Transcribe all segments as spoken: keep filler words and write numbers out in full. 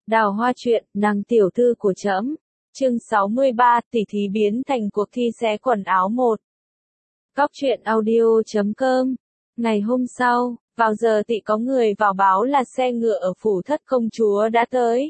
Đào Hoa truyện, nàng tiểu thư của trẫm. Chương sáu mươi ba, tỷ thí biến thành cuộc thi xé quần áo một. Góc truyện audio chấm com. Ngày hôm sau, vào giờ tị có người vào báo là xe ngựa ở phủ thất công chúa đã tới.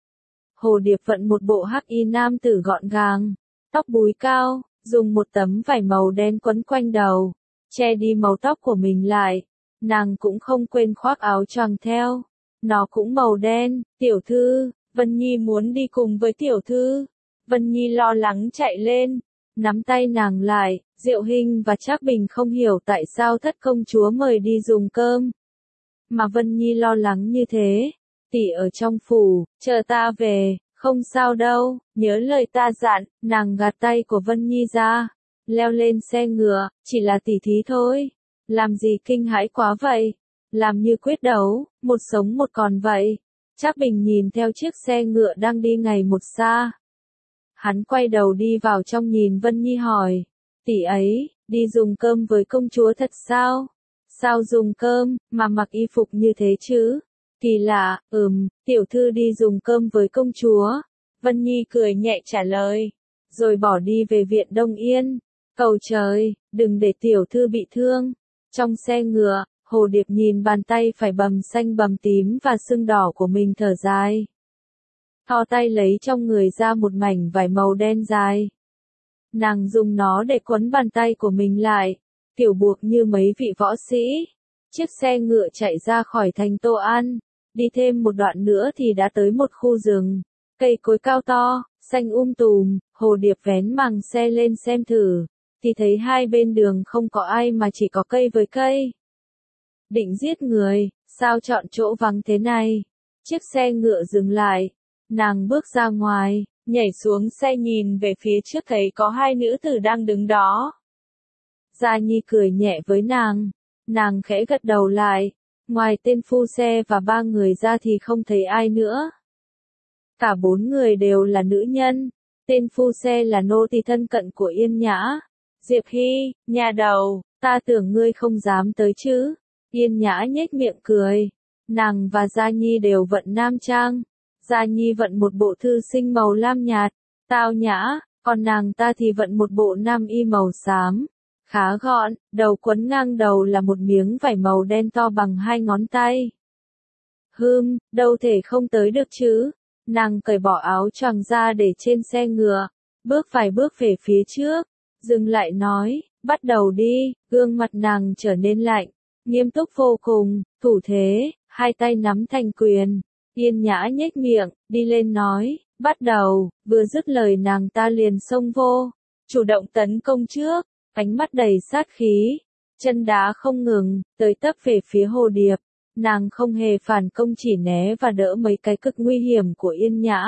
Hồ Điệp vận một bộ hắc y nam tử gọn gàng, tóc búi cao, dùng một tấm vải màu đen quấn quanh đầu, che đi màu tóc của mình lại. Nàng cũng không quên khoác áo choàng theo. Nó cũng màu đen. Tiểu thư, Vân Nhi muốn đi cùng với tiểu thư. Vân Nhi lo lắng chạy lên, nắm tay nàng lại. Diệu Hinh và Trác Bình không hiểu tại sao thất công chúa mời đi dùng cơm. Mà Vân Nhi lo lắng như thế. Tỷ ở trong phủ, chờ ta về, không sao đâu, nhớ lời ta dặn. Nàng gạt tay của Vân Nhi ra, leo lên xe ngựa, chỉ là tỉ thí thôi. Làm gì kinh hãi quá vậy? Làm như quyết đấu, một sống một còn vậy. Trác Bình nhìn theo chiếc xe ngựa đang đi ngày một xa. Hắn quay đầu đi vào trong nhìn Vân Nhi hỏi. Tỷ ấy, đi dùng cơm với công chúa thật sao? Sao dùng cơm, mà mặc y phục như thế chứ? Kỳ lạ, ừm, tiểu thư đi dùng cơm với công chúa. Vân Nhi cười nhẹ trả lời. Rồi bỏ đi về viện Đông Yên. Cầu trời, đừng để tiểu thư bị thương. Trong xe ngựa, Hồ Điệp nhìn bàn tay phải bầm xanh bầm tím và sưng đỏ của mình thở dài. Thò tay lấy trong người ra một mảnh vải màu đen dài. Nàng dùng nó để quấn bàn tay của mình lại, tiểu buộc như mấy vị võ sĩ. Chiếc xe ngựa chạy ra khỏi thành Tô An, đi thêm một đoạn nữa thì đã tới một khu rừng. Cây cối cao to, xanh um tùm, Hồ Điệp vén màng xe lên xem thử, thì thấy hai bên đường không có ai mà chỉ có cây với cây. Định giết người, sao chọn chỗ vắng thế này? Chiếc xe ngựa dừng lại, nàng bước ra ngoài, nhảy xuống xe nhìn về phía trước thấy có hai nữ tử đang đứng đó. Gia Nhi cười nhẹ với nàng, nàng khẽ gật đầu lại, ngoài tên phu xe và ba người ra thì không thấy ai nữa. Cả bốn người đều là nữ nhân, tên phu xe là nô tỳ thân cận của Yên Nhã. Diệp Hy, nhà đầu, ta tưởng ngươi không dám tới chứ. Yên Nhã nhếch miệng cười. Nàng và Gia Nhi đều vận nam trang. Gia Nhi vận một bộ thư sinh màu lam nhạt, tao nhã, còn nàng ta thì vận một bộ nam y màu xám. Khá gọn, đầu quấn ngang đầu là một miếng vải màu đen to bằng hai ngón tay. Hừm, đâu thể không tới được chứ. Nàng cởi bỏ áo choàng ra để trên xe ngựa, bước vài bước về phía trước, dừng lại nói, bắt đầu đi. Gương mặt nàng trở nên lạnh, nghiêm túc vô cùng, thủ thế, hai tay nắm thành quyền. Yên Nhã nhếch miệng, đi lên nói, bắt đầu. Vừa dứt lời nàng ta liền xông vô, chủ động tấn công trước, ánh mắt đầy sát khí, chân đá không ngừng, tới tấp về phía Hồ Điệp. Nàng không hề phản công, chỉ né và đỡ mấy cái cực nguy hiểm của Yên Nhã.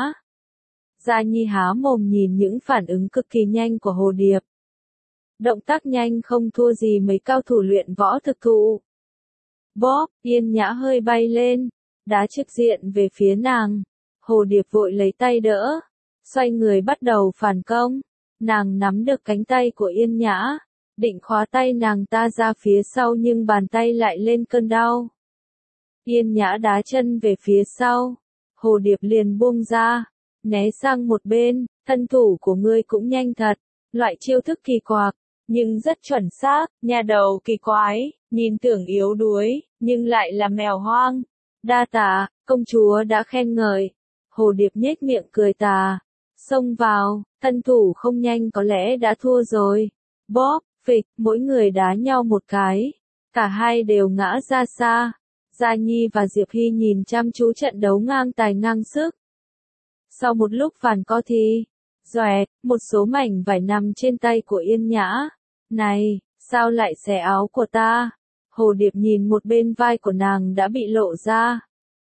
Gia Nhi há mồm nhìn những phản ứng cực kỳ nhanh của Hồ Điệp. Động tác nhanh không thua gì mấy cao thủ luyện võ thực thụ. Bóp, Yên Nhã hơi bay lên, đá trực diện về phía nàng. Hồ Điệp vội lấy tay đỡ, xoay người bắt đầu phản công. Nàng nắm được cánh tay của Yên Nhã, định khóa tay nàng ta ra phía sau nhưng bàn tay lại lên cơn đau. Yên Nhã đá chân về phía sau, Hồ Điệp liền buông ra, né sang một bên. Thân thủ của ngươi cũng nhanh thật, loại chiêu thức kỳ quặc, nhưng rất chuẩn xác. Nhà đầu kỳ quái, nhìn tưởng yếu đuối, nhưng lại là mèo hoang. Đa tạ, công chúa đã khen ngợi. Hồ Điệp nhếch miệng cười tà, xông vào, thân thủ không nhanh có lẽ đã thua rồi. Bóp, phịch, mỗi người đá nhau một cái, cả hai đều ngã ra xa. Gia Nhi và Diệp Hy nhìn chăm chú trận đấu ngang tài ngang sức. Sau một lúc phản co thì, doẹt, một số mảnh vải nằm trên tay của Yên Nhã. Này, sao lại xé áo của ta? Hồ Điệp nhìn một bên vai của nàng đã bị lộ ra.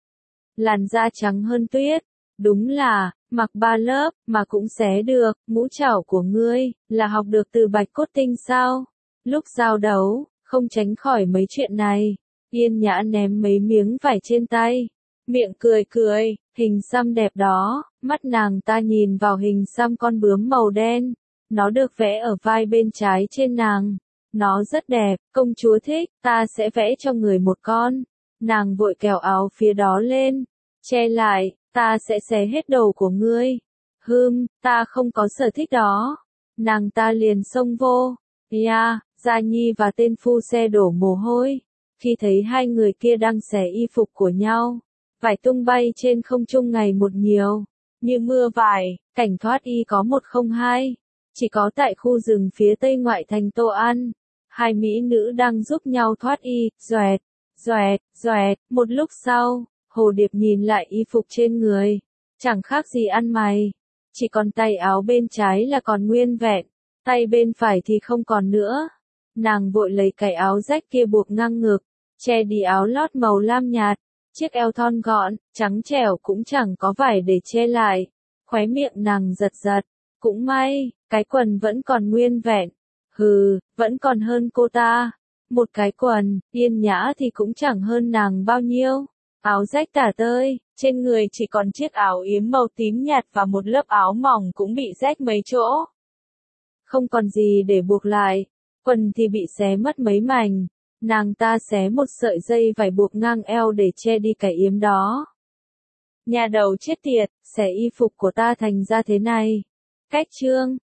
Làn da trắng hơn tuyết. Đúng là, mặc ba lớp, mà cũng xé được. Ngũ trảo của ngươi, là học được từ Bạch Cốt Tinh sao? Lúc giao đấu, không tránh khỏi mấy chuyện này. Yên Nhã ném mấy miếng vải trên tay, miệng cười cười, hình xăm đẹp đó. Mắt nàng ta nhìn vào hình xăm con bướm màu đen, nó được vẽ ở vai bên trái trên nàng. Nó rất đẹp, công chúa thích, ta sẽ vẽ cho người một con. Nàng vội kéo áo phía đó lên, che lại, ta sẽ xé hết đầu của ngươi. Hừm, ta không có sở thích đó. Nàng ta liền xông vô. Yeah, Gia Nhi và tên phu xe đổ mồ hôi. Khi thấy hai người kia đang xé y phục của nhau, vải tung bay trên không trung ngày một nhiều. Như mưa vải, cảnh thoát y có một không hai. Chỉ có tại khu rừng phía tây ngoại thành Tô An. Hai mỹ nữ đang giúp nhau thoát y, doẹt, doẹt, doẹt. Một lúc sau, Hồ Điệp nhìn lại y phục trên người. Chẳng khác gì ăn mày. Chỉ còn tay áo bên trái là còn nguyên vẹn. Tay bên phải thì không còn nữa. Nàng vội lấy cái áo rách kia buộc ngang ngực, che đi áo lót màu lam nhạt. Chiếc eo thon gọn, trắng trẻo cũng chẳng có vải để che lại. Khóe miệng nàng giật giật. Cũng may, cái quần vẫn còn nguyên vẹn. Hừ, vẫn còn hơn cô ta. Một cái quần, yên nhã thì cũng chẳng hơn nàng bao nhiêu. Áo rách tả tơi, trên người chỉ còn chiếc áo yếm màu tím nhạt và một lớp áo mỏng cũng bị rách mấy chỗ. Không còn gì để buộc lại, quần thì bị xé mất mấy mảnh. Nàng ta xé một sợi dây vải buộc ngang eo để che đi cái yếm đó. Nhà đầu chết tiệt, xé y phục của ta thành ra thế này. Cách chương